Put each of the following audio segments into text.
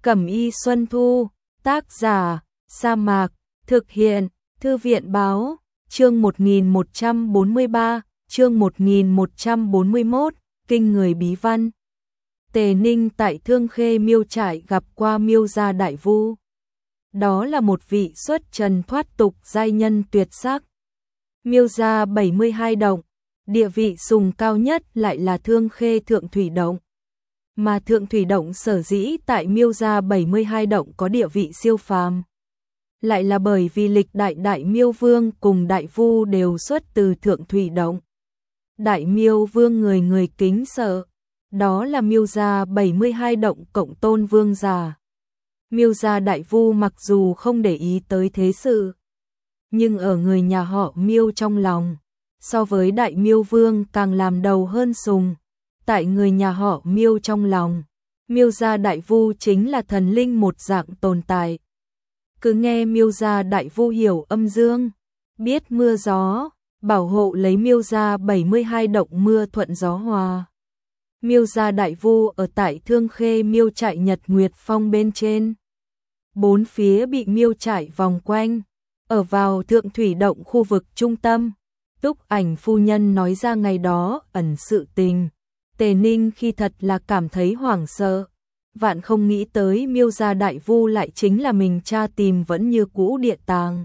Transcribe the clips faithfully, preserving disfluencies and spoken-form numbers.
Cẩm y Xuân Thu, tác giả, Sa Mạc, thực hiện, Thư viện báo, chương một nghìn một trăm bốn mươi ba, chương một nghìn một trăm bốn mươi mốt, kinh người bí văn. Tề Ninh tại Thương Khê Miêu trại gặp qua Miêu gia đại vu. Đó là một vị xuất trần thoát tục giai nhân tuyệt sắc. Miêu gia bảy mươi hai động, địa vị sùng cao nhất lại là Thương Khê Thượng Thủy Động. Mà Thượng Thủy Động sở dĩ tại Miêu gia bảy mươi hai động có địa vị siêu phàm, lại là bởi vì lịch đại đại Miêu Vương cùng đại vu đều xuất từ Thượng Thủy Động. Đại Miêu Vương người người kính sợ, đó là Miêu gia bảy mươi hai động cộng tôn vương già. Miêu gia đại vu mặc dù không để ý tới thế sự, nhưng ở người nhà họ Miêu trong lòng, so với đại Miêu Vương càng làm đầu hơn sùng. Tại người nhà họ Miêu trong lòng, Miêu gia đại vu chính là thần linh một dạng tồn tại. Cứ nghe Miêu gia đại vu hiểu âm dương, biết mưa gió, bảo hộ lấy Miêu gia bảy mươi hai động mưa thuận gió hòa. Miêu gia đại vu ở tại Thương Khê Miêu trại Nhật Nguyệt Phong bên trên. Bốn phía bị Miêu trại vòng quanh, ở vào Thượng Thủy Động khu vực trung tâm. Túc Ảnh phu nhân nói ra ngày đó ẩn sự tình. Tề Ninh khi thật là cảm thấy hoảng sợ, vạn không nghĩ tới Miêu gia đại vu lại chính là mình cha tìm vẫn như cũ địa tàng.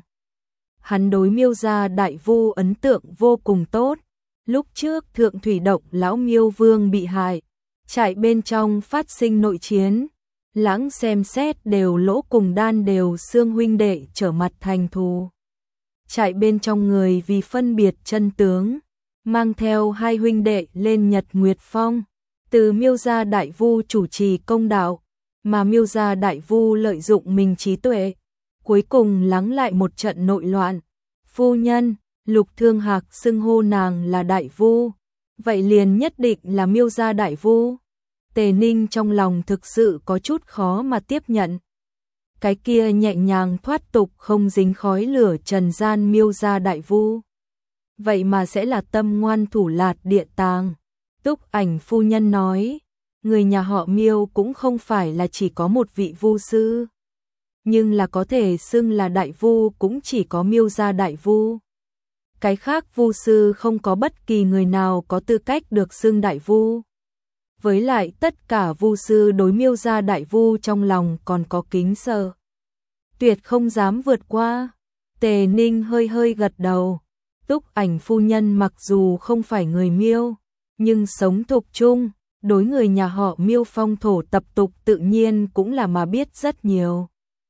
Hắn đối Miêu gia đại vu ấn tượng vô cùng tốt. Lúc trước Thượng Thủy Động lão Miêu Vương bị hại, trại bên trong phát sinh nội chiến, lãng xem xét đều lỗ cùng đan đều xương huynh đệ trở mặt thành thù. Trại bên trong người vì phân biệt chân tướng, mang theo hai huynh đệ lên Nhật Nguyệt Phong, từ Miêu gia đại vu chủ trì công đạo, mà Miêu gia đại vu lợi dụng mình trí tuệ, cuối cùng lắng lại một trận nội loạn. Phu nhân, Lục Thương Hạc xưng hô nàng là đại vu, vậy liền nhất định là Miêu gia đại vu. Tề Ninh trong lòng thực sự có chút khó mà tiếp nhận. Cái kia nhẹ nhàng thoát tục không dính khói lửa trần gian Miêu gia đại vu, vậy mà sẽ là tâm ngoan thủ lạt địa tàng. Túc Ảnh phu nhân nói, người nhà họ Miêu cũng không phải là chỉ có một vị vu sư, nhưng là có thể xưng là đại vu cũng chỉ có Miêu gia đại vu. Cái khác vu sư không có bất kỳ người nào có tư cách được xưng đại vu. Với lại tất cả vu sư đối Miêu gia đại vu trong lòng còn có kính sợ, tuyệt không dám vượt qua. Tề Ninh hơi hơi gật đầu. Túc Ảnh phu nhân mặc dù không phải người Miêu, nhưng sống thục chung, đối người nhà họ Miêu phong thổ tập tục tự nhiên cũng là mà biết rất nhiều.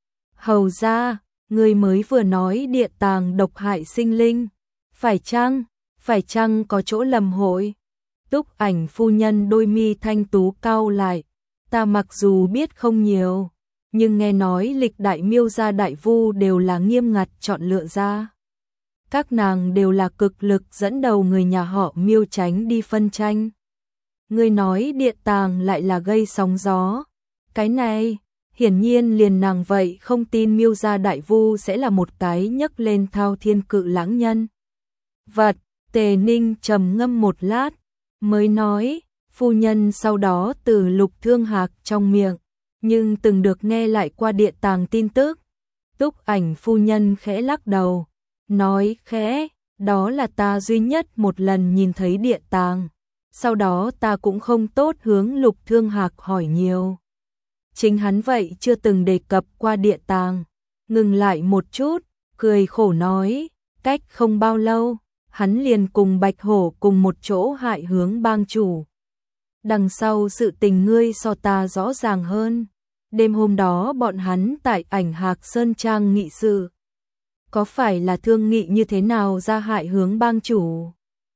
Hầu ra, người mới vừa nói địa tàng độc hại sinh linh, phải chăng, phải chăng có chỗ lầm hội? Túc Ảnh phu nhân đôi mi thanh tú cau lại, ta mặc dù biết không nhiều, nhưng nghe nói lịch đại Miêu gia đại vu đều là nghiêm ngặt chọn lựa ra. Các nàng đều là cực lực dẫn đầu người nhà họ Miêu tránh đi phân tranh. Ngươi nói địa tàng lại là gây sóng gió. Cái này, hiển nhiên liền nàng vậy không tin Miêu gia đại vu sẽ là một cái nhấc lên thao thiên cự lãng nhân. Vật, Tề Ninh trầm ngâm một lát, mới nói, phu nhân sau đó từ Lục Thương Hạc trong miệng, nhưng từng được nghe lại qua địa tàng tin tức. Túc Ảnh phu nhân khẽ lắc đầu, nói khẽ, đó là ta duy nhất một lần nhìn thấy địa tàng, sau đó ta cũng không tốt hướng Lục Thương Hạc hỏi nhiều. Chính hắn vậy chưa từng đề cập qua địa tàng. Ngừng lại một chút, cười khổ nói, cách không bao lâu, hắn liền cùng Bạch Hổ cùng một chỗ hại hướng bang chủ. Đằng sau sự tình ngươi so ta rõ ràng hơn. Đêm hôm đó bọn hắn tại Ảnh Hạc Sơn Trang nghị sự, có phải là thương nghị như thế nào ra hại hướng bang chủ?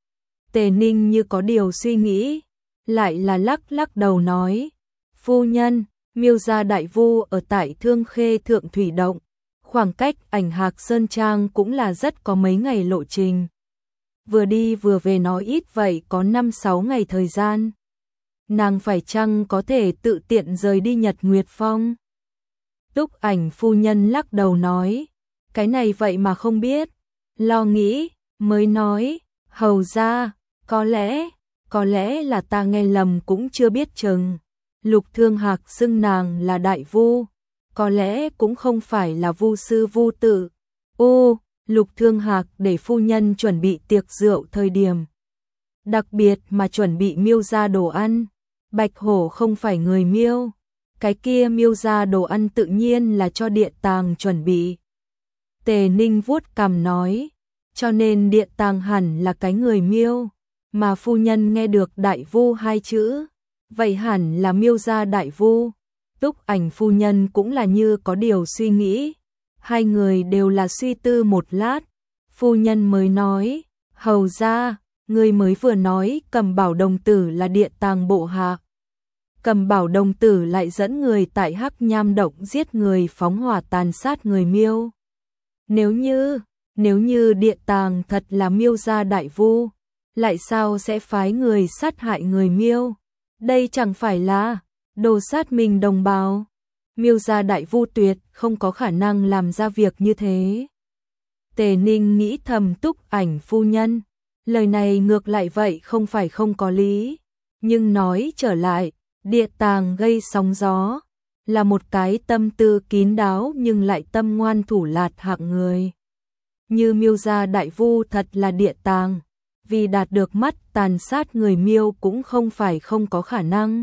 Tề Ninh như có điều suy nghĩ, lại là lắc lắc đầu nói, phu nhân, Miêu gia đại vu ở tại Thương Khê Thượng Thủy Động, khoảng cách Ảnh Hạc Sơn Trang cũng là rất có mấy ngày lộ trình. Vừa đi vừa về nói ít vậy có năm sáu ngày thời gian. Nàng phải chăng có thể tự tiện rời đi Nhật Nguyệt Phong? Túc Ảnh phu nhân lắc đầu nói, cái này vậy mà không biết. Lo nghĩ, mới nói, hầu ra, có lẽ, có lẽ là ta nghe lầm cũng chưa biết chừng. Lục Thương Hạc xưng nàng là đại vu, có lẽ cũng không phải là vu sư vu tự. Ô, Lục Thương Hạc để phu nhân chuẩn bị tiệc rượu thời điểm đặc biệt mà chuẩn bị Miêu gia đồ ăn. Bạch Hổ không phải người Miêu, cái kia Miêu gia đồ ăn tự nhiên là cho Địa Tàng chuẩn bị. Tề Ninh vuốt cằm nói, cho nên Địa Tàng hẳn là cái người Miêu, mà phu nhân nghe được đại vu hai chữ, vậy hẳn là Miêu gia đại vu. Túc Ảnh phu nhân cũng là như có điều suy nghĩ, hai người đều là suy tư một lát, phu nhân mới nói, hầu gia, người mới vừa nói Cầm Bảo đồng tử là Địa Tàng bộ hạ. Cầm Bảo đồng tử lại dẫn người tại Hắc Nham động giết người, phóng hỏa tàn sát người Miêu. Nếu như, nếu như Địa Tàng thật là Miêu gia đại vu, lại sao sẽ phái người sát hại người Miêu? Đây chẳng phải là đồ sát mình đồng bào. Miêu gia đại vu tuyệt không có khả năng làm ra việc như thế. Tề Ninh nghĩ thầm, Túc Ảnh phu nhân, lời này ngược lại vậy không phải không có lý, nhưng nói trở lại, Địa Tàng gây sóng gió, là một cái tâm tư kín đáo nhưng lại tâm ngoan thủ lạt hạng người. Như Miêu gia đại vu thật là Địa Tàng, vì đạt được mắt tàn sát người Miêu cũng không phải không có khả năng.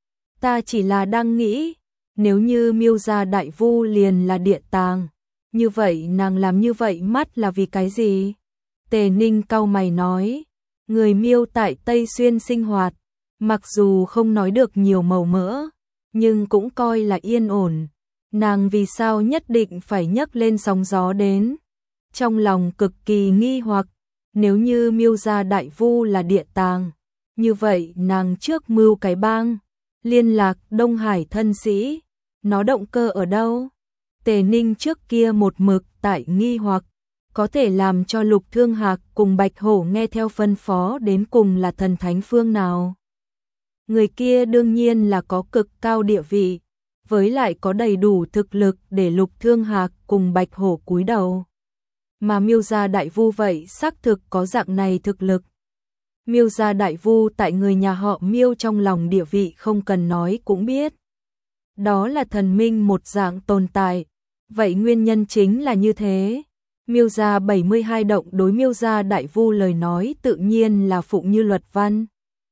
Ta chỉ là đang nghĩ, nếu như Miêu gia đại vu liền là Địa Tàng, như vậy nàng làm như vậy mắt là vì cái gì? Tề Ninh cau mày nói, người Miêu tại Tây Xuyên sinh hoạt, mặc dù không nói được nhiều màu mỡ, nhưng cũng coi là yên ổn. Nàng vì sao nhất định phải nhấc lên sóng gió đến? Trong lòng cực kỳ nghi hoặc, nếu như Miêu gia đại vu là Địa Tàng, như vậy nàng trước mưu cái bang, liên lạc Đông Hải thân sĩ, nó động cơ ở đâu? Tề Ninh trước kia một mực tại nghi hoặc, có thể làm cho Lục Thương Hạc cùng Bạch Hổ nghe theo phân phó đến cùng là thần thánh phương nào? Người kia đương nhiên là có cực cao địa vị, với lại có đầy đủ thực lực để Lục Thương Hạc cùng Bạch Hổ cúi đầu. Mà Miêu gia đại vu vậy xác thực có dạng này thực lực. Miêu gia đại vu tại người nhà họ Miêu trong lòng địa vị không cần nói cũng biết. Đó là thần minh một dạng tồn tại. Vậy nguyên nhân chính là như thế. Miêu gia bảy mươi hai động đối Miêu gia đại vu lời nói tự nhiên là phụng như luật văn.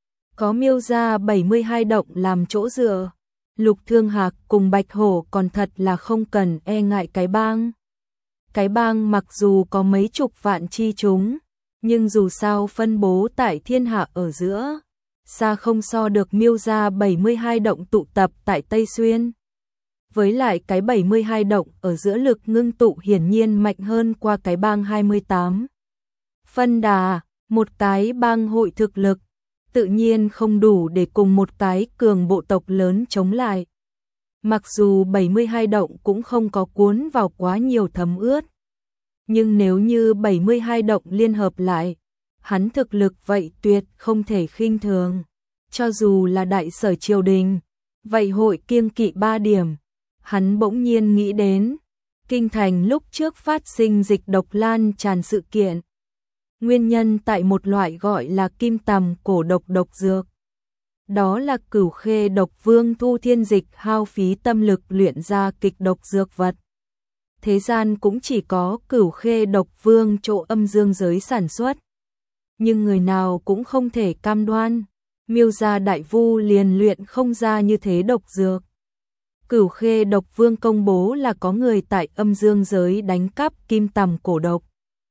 Có Miêu gia bảy mươi hai động làm chỗ dựa, Lục Thương Hạc cùng Bạch Hổ còn thật là không cần e ngại cái bang. Cái bang mặc dù có mấy chục vạn chi chúng, nhưng dù sao phân bố tại thiên hạ ở giữa, xa không so được Miêu gia bảy mươi hai động tụ tập tại Tây Xuyên. Với lại cái bảy mươi hai động ở giữa lực ngưng tụ hiển nhiên mạnh hơn qua cái bang hai mươi tám. Phân đà, một cái bang hội thực lực, tự nhiên không đủ để cùng một cái cường bộ tộc lớn chống lại. Mặc dù bảy mươi hai động cũng không có cuốn vào quá nhiều thấm ướt, nhưng nếu như bảy mươi hai động liên hợp lại, hắn thực lực vậy tuyệt không thể khinh thường. Cho dù là đại sở triều đình, vậy hội kiêng kỵ ba điểm. Hắn bỗng nhiên nghĩ đến, kinh thành lúc trước phát sinh dịch độc lan tràn sự kiện. Nguyên nhân tại một loại gọi là kim tằm cổ độc độc dược. Đó là Cửu Khê độc vương Thu Thiên Dịch hao phí tâm lực luyện ra kịch độc dược vật. Thế gian cũng chỉ có Cửu Khê độc vương chỗ âm dương giới sản xuất. Nhưng người nào cũng không thể cam đoan, Miêu gia đại vu liền luyện không ra như thế độc dược. Cửu Khê độc vương công bố là có người tại âm dương giới đánh cắp kim tằm cổ độc.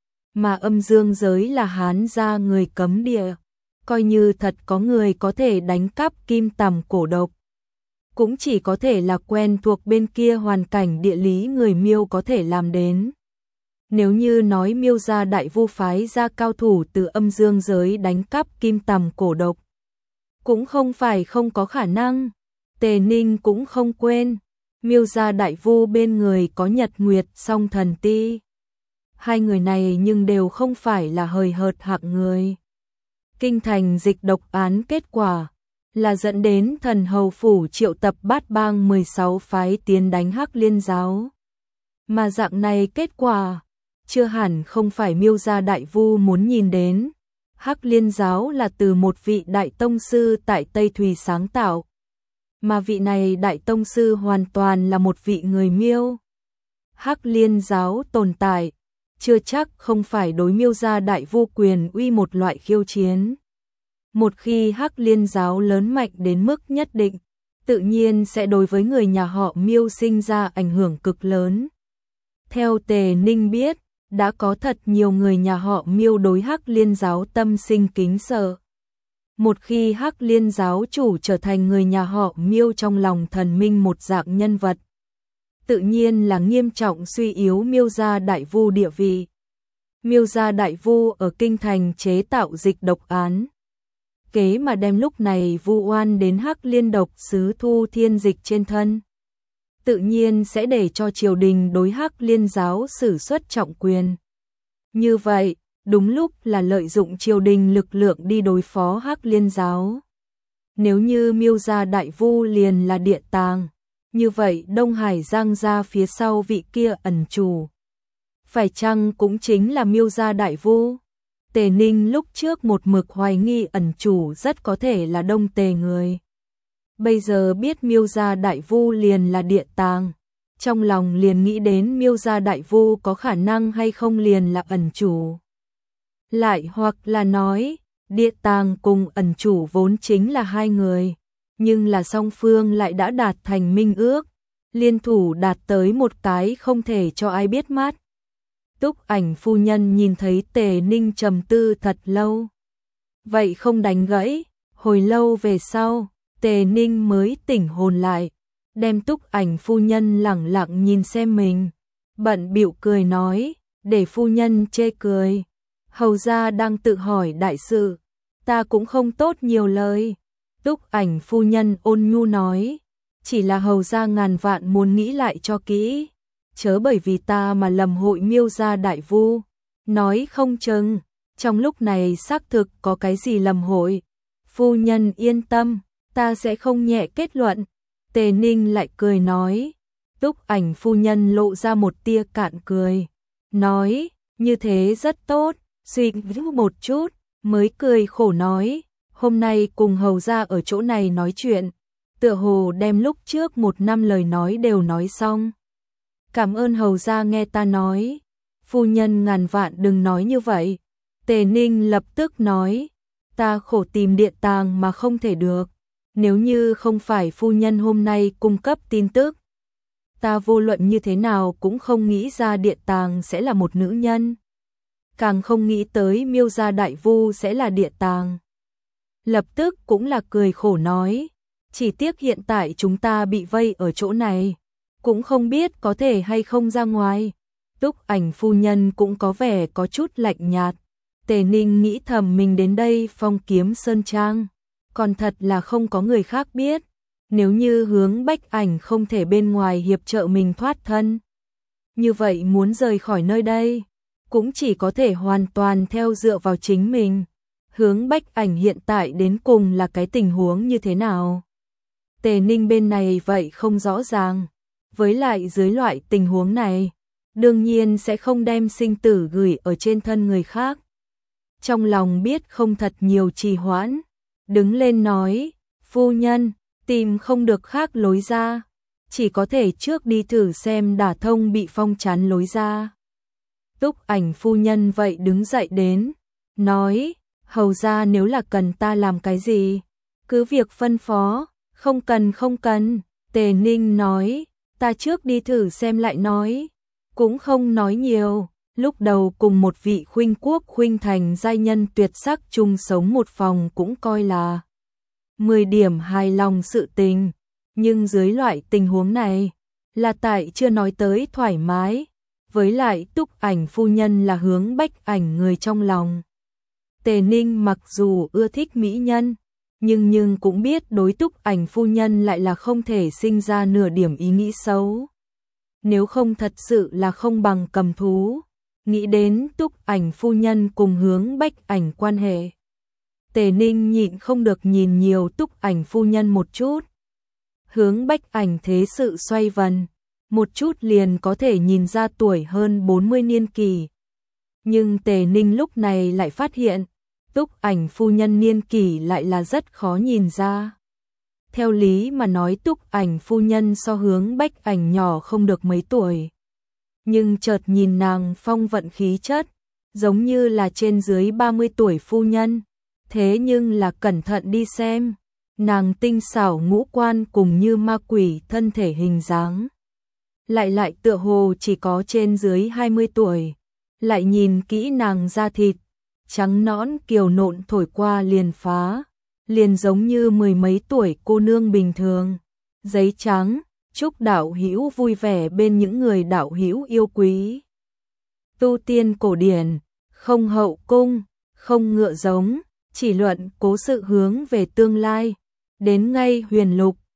Mà âm dương giới là Hán gia người cấm địa, coi như thật có người có thể đánh cắp kim tằm cổ độc, cũng chỉ có thể là quen thuộc bên kia hoàn cảnh địa lý người Miêu có thể làm đến. Nếu như nói Miêu gia đại vu phái ra cao thủ từ âm dương giới đánh cắp kim tằm cổ độc, cũng không phải không có khả năng. Tề Ninh cũng không quên, Miêu gia đại vu bên người có Nhật Nguyệt Song Thần Ti. Hai người này nhưng đều không phải là hời hợt hạng người. Kinh thành dịch độc án kết quả là dẫn đến thần hầu phủ triệu tập bát bang mười sáu phái tiến đánh Hắc Liên giáo. Mà dạng này kết quả, chưa hẳn không phải Miêu gia đại vu muốn nhìn đến. Hắc Liên giáo là từ một vị đại tông sư tại Tây Thùy sáng tạo. mà vị này đại tông sư hoàn toàn là một vị người Miêu. Hắc Liên giáo tồn tại, chưa chắc không phải đối Miêu gia đại vu quyền uy một loại khiêu chiến. Một khi Hắc Liên giáo lớn mạnh đến mức nhất định, tự nhiên sẽ đối với người nhà họ Miêu sinh ra ảnh hưởng cực lớn. Theo Tề Ninh biết, đã có thật nhiều người nhà họ Miêu đối Hắc Liên giáo tâm sinh kính sợ. Một khi Hắc Liên giáo chủ trở thành người nhà họ Miêu trong lòng thần minh một dạng nhân vật, tự nhiên là nghiêm trọng suy yếu Miêu gia đại vu địa vị. Miêu gia đại vu ở kinh thành chế tạo dịch độc án, kế mà đem lúc này vu oan đến Hắc Liên độc sứ Thu Thiên Dịch trên thân, tự nhiên sẽ để cho triều đình đối Hắc Liên giáo sử xuất trọng quyền. Như vậy, đúng lúc là lợi dụng triều đình lực lượng đi đối phó Hắc Liên giáo. Nếu như Miêu gia đại vu liền là địa tàng, như vậy Đông Hải Giang gia phía sau vị kia ẩn chủ, phải chăng cũng chính là Miêu gia đại vu? Tề Ninh lúc trước một mực hoài nghi ẩn chủ rất có thể là Đông Tề người. Bây giờ biết Miêu gia đại vu liền là địa tàng, trong lòng liền nghĩ đến Miêu gia đại vu có khả năng hay không liền là ẩn chủ. Lại hoặc là nói, địa tàng cùng ẩn chủ vốn chính là hai người, nhưng là song phương lại đã đạt thành minh ước, liên thủ đạt tới một cái không thể cho ai biết mắt. Túc Ảnh phu nhân nhìn thấy Tề Ninh trầm tư thật lâu, vậy không đánh gãy. Hồi lâu về sau, Tề Ninh mới tỉnh hồn lại, đem Túc Ảnh phu nhân lẳng lặng nhìn xem mình, bận bịu cười nói, để phu nhân chê cười. Hầu gia đang tự hỏi đại sự, ta cũng không tốt nhiều lời. Túc Ảnh phu nhân ôn nhu nói, chỉ là hầu gia ngàn vạn muốn nghĩ lại cho kỹ, chớ bởi vì ta mà lầm hội Miêu gia đại vu. Nói không chừng, trong lúc này xác thực có cái gì lầm hội. Phu nhân yên tâm, ta sẽ không nhẹ kết luận. Tề Ninh lại cười nói. Túc Ảnh phu nhân lộ ra một tia cạn cười, nói, như thế rất tốt. Suy nghĩ một chút, mới cười khổ nói, hôm nay cùng hầu gia ở chỗ này nói chuyện, tựa hồ đem lúc trước một năm lời nói đều nói xong. Cảm ơn hầu gia nghe ta nói. Phu nhân ngàn vạn đừng nói như vậy. Tề Ninh lập tức nói, ta khổ tìm địa tàng mà không thể được. Nếu như không phải phu nhân hôm nay cung cấp tin tức, ta vô luận như thế nào cũng không nghĩ ra địa tàng sẽ là một nữ nhân. Càng không nghĩ tới Miêu gia đại vu sẽ là địa tàng. Lập tức cũng là cười khổ nói, chỉ tiếc hiện tại chúng ta bị vây ở chỗ này, cũng không biết có thể hay không ra ngoài. Túc Ảnh phu nhân cũng có vẻ có chút lạnh nhạt. Tề Ninh nghĩ thầm mình đến đây Phong Kiếm Sơn Trang, còn thật là không có người khác biết. Nếu như Hướng Bách Ảnh không thể bên ngoài hiệp trợ mình thoát thân, như vậy muốn rời khỏi nơi đây, cũng chỉ có thể hoàn toàn theo dựa vào chính mình. Hướng Bách Ảnh hiện tại đến cùng là cái tình huống như thế nào? Tề Ninh bên này vậy không rõ ràng. Với lại dưới loại tình huống này, đương nhiên sẽ không đem sinh tử gửi ở trên thân người khác. Trong lòng biết không thật nhiều trì hoãn, đứng lên nói, phu nhân, tìm không được khác lối ra, chỉ có thể trước đi thử xem đả thông bị phong chắn lối ra. Túc Ảnh phu nhân vậy đứng dậy đến, nói, hầu ra nếu là cần ta làm cái gì, cứ việc phân phó. Không cần không cần. Tề Ninh nói, ta trước đi thử xem lại nói. Cũng không nói nhiều, lúc đầu cùng một vị khuynh quốc khuynh thành giai nhân tuyệt sắc chung sống một phòng cũng coi là mười điểm hài lòng sự tình. Nhưng dưới loại tình huống này, là tại chưa nói tới thoải mái. Với lại Túc Ảnh phu nhân là Hướng Bách Ảnh người trong lòng. Tề Ninh mặc dù ưa thích mỹ nhân, nhưng nhưng cũng biết đối Túc Ảnh phu nhân lại là không thể sinh ra nửa điểm ý nghĩ xấu. Nếu không thật sự là không bằng cầm thú. Nghĩ đến Túc Ảnh phu nhân cùng Hướng Bách Ảnh quan hệ, Tề Ninh nhịn không được nhìn nhiều Túc Ảnh phu nhân một chút. Hướng Bách Ảnh thế sự xoay vần, một chút liền có thể nhìn ra tuổi hơn bốn mươi niên kỳ. Nhưng Tề Ninh lúc này lại phát hiện, Túc Ảnh phu nhân niên kỷ lại là rất khó nhìn ra. Theo lý mà nói Túc Ảnh phu nhân so Hướng Bách Ảnh nhỏ không được mấy tuổi. Nhưng chợt nhìn nàng phong vận khí chất, giống như là trên dưới ba mươi tuổi phu nhân. Thế nhưng là cẩn thận đi xem, nàng tinh xảo ngũ quan cùng như ma quỷ thân thể hình dáng. Lại lại tựa hồ chỉ có trên dưới hai mươi tuổi. Lại nhìn kỹ nàng da thịt, trắng nõn kiều nộn thổi qua liền phá, liền giống như mười mấy tuổi cô nương bình thường. Giấy trắng, chúc đạo hữu vui vẻ bên những người đạo hữu yêu quý. Tu tiên cổ điển, không hậu cung, không ngựa giống, chỉ luận cố sự hướng về tương lai. Đến ngay huyền lục,